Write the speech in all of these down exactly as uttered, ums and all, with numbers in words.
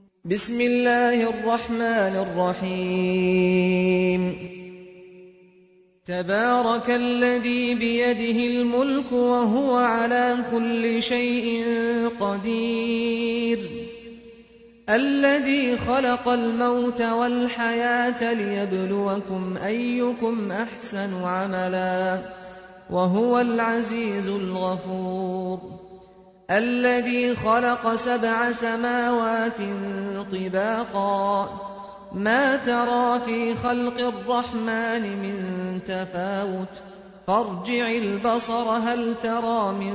بسم الله الرحمن الرحيم تبارك الذي بيده الملك وهو على كل شيء قدير الذي خلق الموت والحياة ليبلوكم أيكم أحسن عملا وهو العزيز الغفور الذي خلق سبع سماوات طباقا ما ترى في خلق الرحمن من تفاوت فارجع البصر هل ترى من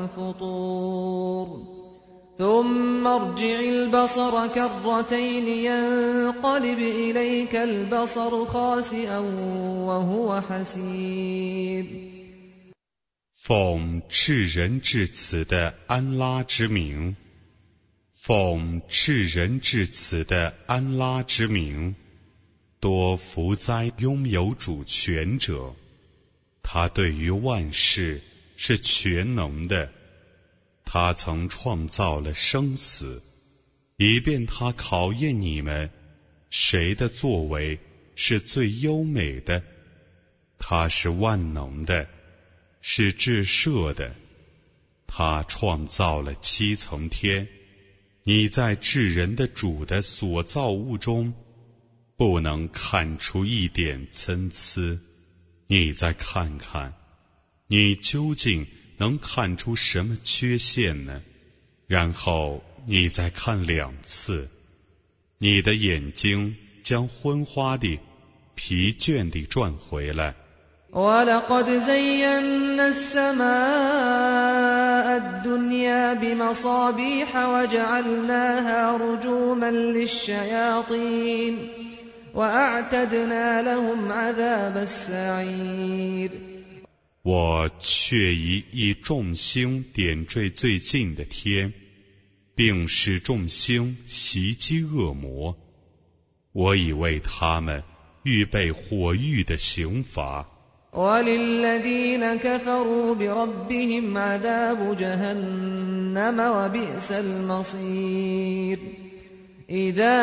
فطور ثم ارجع البصر كرتين ينقلب إليك البصر خاسئا وهو حسير 奉至仁至慈的安拉之名，奉至仁至慈的安拉之名，多福哉拥有主权者，他对于万事是全能的，他曾创造了生死，以便他考验你们，谁的作为是最优美的，他是万能的，是至赦的，他创造了七层天，你在至仁的主的所造物中不能看出一点参差，你再看看，你究竟能看出什么缺陷呢？然后你再看两次，你的眼睛将昏花地、疲倦地转回来。 وَلَقَدْ زَيَّنَّا السَّمَاءَ الدُّنْيَا بِمَصَابِيحَ وَجَعَلْنَاهَا رُجُومًا لِلشَّيَاطِينِ وَأَعْتَدْنَا لَهُمْ عَذَابَ السَّعِيرِ 我却以一众星点缀最近的天，并使众星袭击恶魔，我已为他们预备火狱的刑罚。 وَلِلَّذِينَ كَفَرُوا بِرَبِّهِمْ عَذَابُ جَهَنَّمَ وَبِئْسَ الْمَصِيرُ إِذَا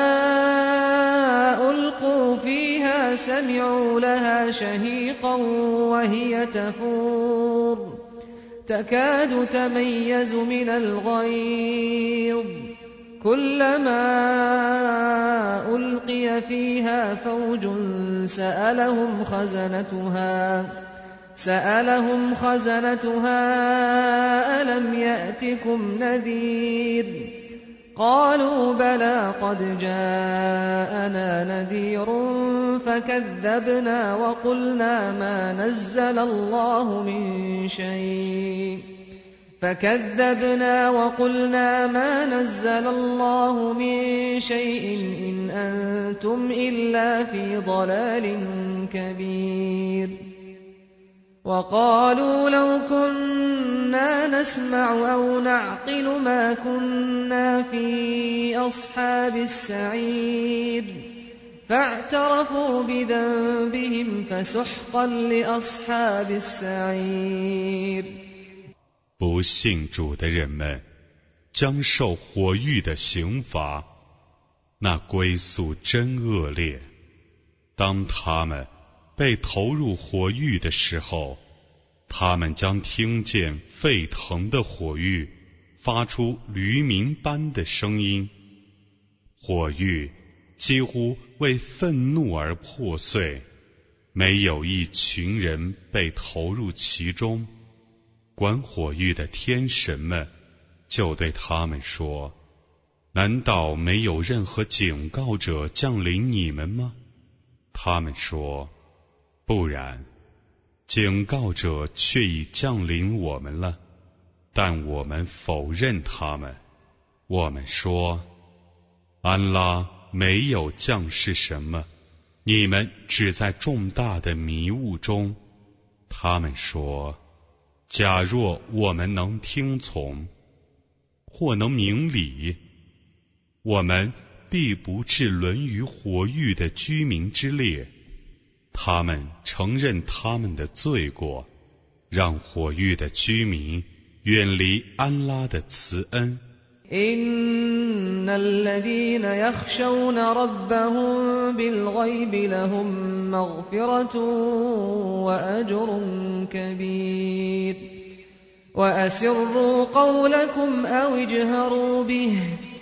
أُلْقُوا فِيهَا سَمِعُوا لَهَا شَهِيقًا وَهِيَ تَفُورُ تَكَادُ تَمَيَّزُ مِنَ الْغَيْظِ كُلَّمَا أُلْقِيَ فِيهَا فَوْجٌ سَأَلَهُمْ خَزَنَتُهَا سَأَلَهُمْ خَزَنَتُهَا أَلَمْ يَأْتِكُمْ نَذِيرٌ قَالُوا بَلَى قَدْ جَاءَنَا نَذِيرٌ فَكَذَّبْنَا وَقُلْنَا مَا نَزَّلَ اللَّهُ مِن شَيْءٍ فكذبنا وقلنا ما نزل الله من شيء إن أنتم إلا في ضلال كبير وقالوا لو كنا نسمع أو نعقل ما كنا في أصحاب السعير فاعترفوا بذنبهم فسحقا لأصحاب السعير 不信主的人们将受火狱的刑罚，那归宿真恶劣。当他们被投入火狱的时候，他们将听见沸腾的火狱发出驴鸣般的声音，火狱几乎为愤怒而破碎，没有一群人被投入其中。管火狱的天神们就对他们说，难道没有任何警告者降临你们吗？他们说，不然，警告者却已降临我们了，但我们否认他们。我们说，安拉没有降示什么，你们只在重大的迷雾中。他们说，假若我们能听从，或能明理，我们必不至沦于火狱的居民之列。他们承认他们的罪过，让火狱的居民远离安拉的慈恩。 إن الذين يخشون ربهم بالغيب لهم مغفرة وأجر كبير وأسروا قولكم أو اجهروا به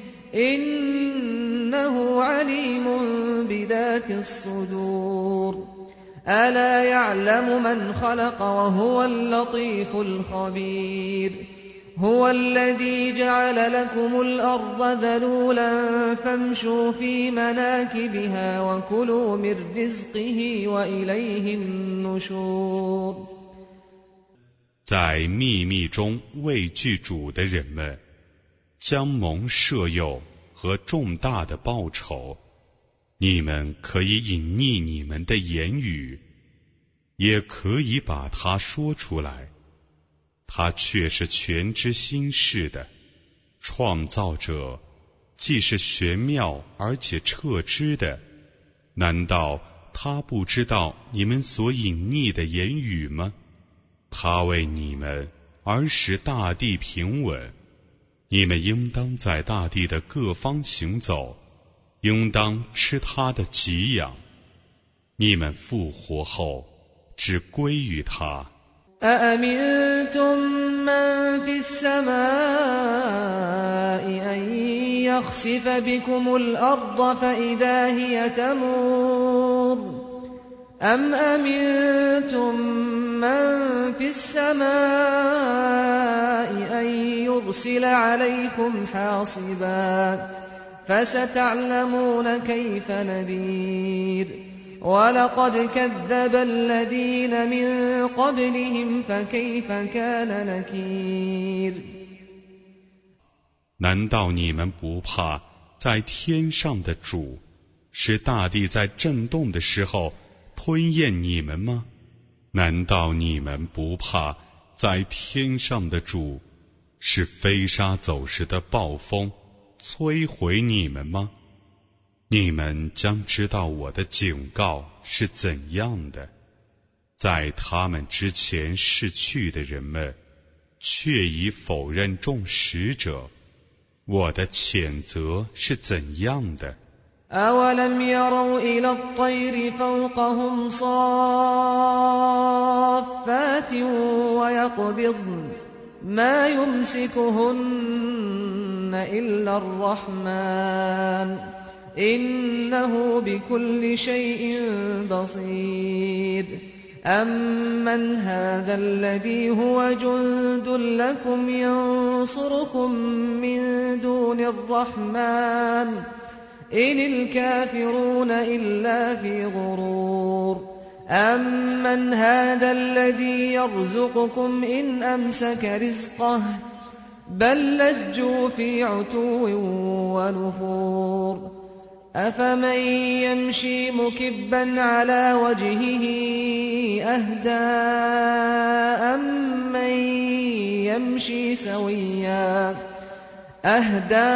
إنه عليم بذات الصدور ألا يعلم من خلق وهو اللطيف الخبير هو الذي جعل لكم الأرض ذلولا فامشوا في مناكبها وكلوا من رزقه وإليه النشور 在秘密中畏惧主的人们，将蒙赦宥和重大的报酬。你们可以隐匿你们的言语，也可以把它说出来。他却是全知心事的创造者，既是玄妙而且彻知的。难道他不知道你们所隐匿的言语吗？他为你们而使大地平稳，你们应当在大地的各方行走，应当吃他的给养。你们复活后只归于他。 أأمنتم من في السماء أن يخسف بكم الأرض فإذا هي تمور أم أمنتم من في السماء أن يرسل عليكم حاصبا فستعلمون كيف نذير ولقد كذب الذين من قبلهم فكيف كان نكير 难道你们不怕在天上的主使大地在震动的时候吞咽你们吗？难道你们不怕在天上的主是飞沙走石的暴风摧毁你们吗？你们将知道我的警告是怎样的。在他们之前逝去的人们却已否认众使者，我的谴责是怎样的。 أولم يروا إلى الطير فوقهم صافات ويقبضن ما يمسكهن إلا الرحمن إنه بكل شيء بصير أمن هذا الذي هو جند لكم ينصركم من دون الرحمن إن الكافرون إلا في غرور أمن هذا الذي يرزقكم إن أمسك رزقه بل لجوا في عتو ونفور أفمن يمشي مكبا على وجهه أهدى أمن يمشي سويا أهدى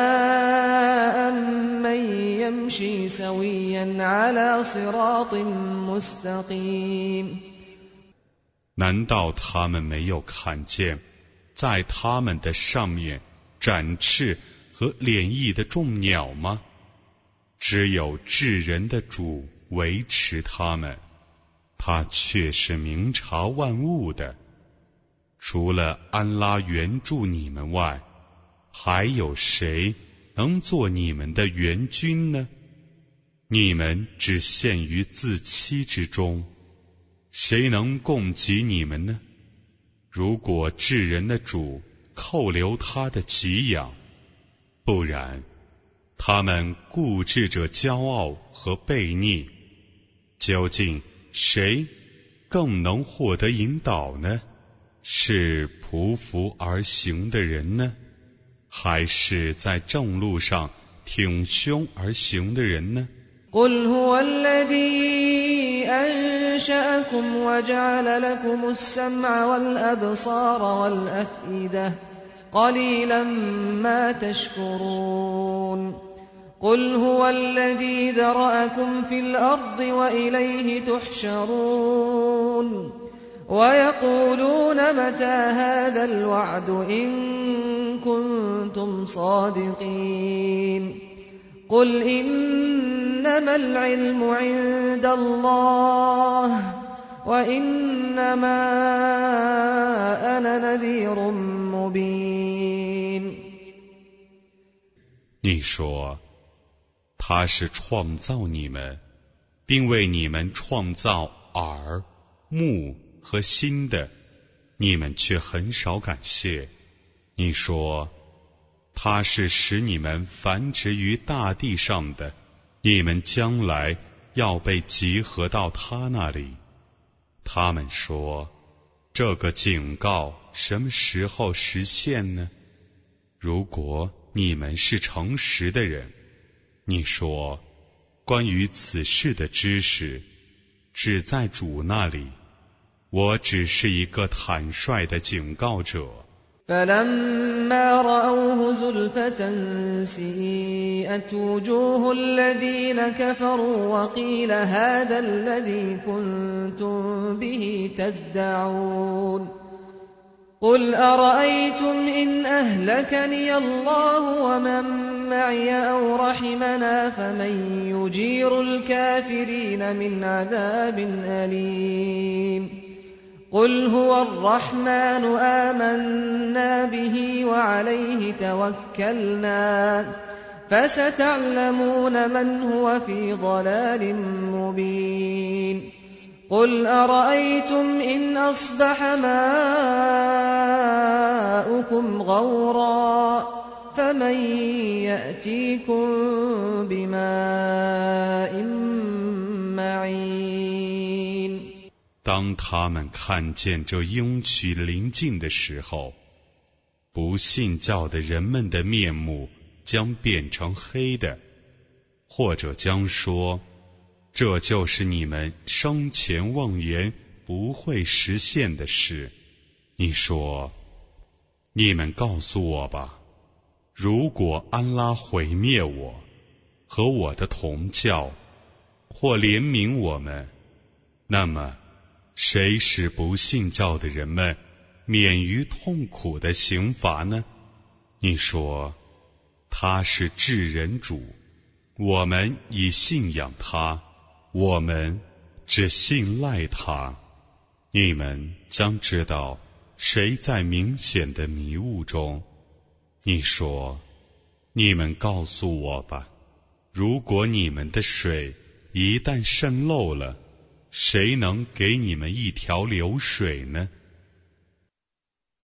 أمن يمشي سويا على صراط مستقيم 难道他们没有看见在他们的上面展翅和敛翼的众鸟吗？只有至人的主维持他们，他却是明察万物的。除了安拉援助你们外，还有谁能做你们的援军呢？你们只陷于自欺之中，谁能供给你们呢？如果至人的主扣留他的给养，不然他们固执着骄傲和悖逆，究竟谁更能获得引导呢？是匍匐而行的人呢，还是在正路上挺胸而行的人呢？ قل هو الذي أنشأكم وجعل لكم السمع والأبصار والأفئدة قليلا ما تشكرون قل هو الذي ذرأكم في الأرض وإليه تحشرون ويقولون متى هذا الوعد إن كنتم صادقين قل إنما العلم عند الله وإنما أنا نذير مبين。 你说，他是创造你们，并为你们创造耳、目和心的，你们却很少感谢。你说，他是使你们繁殖于大地上的，你们将来要被集合到他那里。他们说，这个警告什么时候实现呢？如果你们是诚实的人，你说，关于此事的知识只在主那里，我只是一个坦率的警告者。 فلما رأوه زلفة سيئت وجوه الذين كفروا وقيل هذا الذي كنتم به تدعون قل أرأيتم إن أهلكني الله ومن معي أو رحمنا فمن يجير الكافرين من عذاب أليم قل هو الرحمن آمنا به وعليه توكلنا فستعلمون من هو في ضلال مبين قل أرأيتم إن أصبح ماؤكم غورا فمن يأتيكم بماء معين。 当他们看见这应许临近的时候，不信教的人们的面目将变成黑的，或者将说，这就是你们生前妄言不会实现的事。你说，你们告诉我吧，如果安拉毁灭我和我的同教，或怜悯我们，那么谁使不信教的人们免于痛苦的刑罚呢？你说，他是至人主，我们已信仰他，我们只信赖他。你们将知道谁在明显的迷雾中。你说，你们告诉我吧，如果你们的水一旦渗漏了，谁能给你们一条流水呢？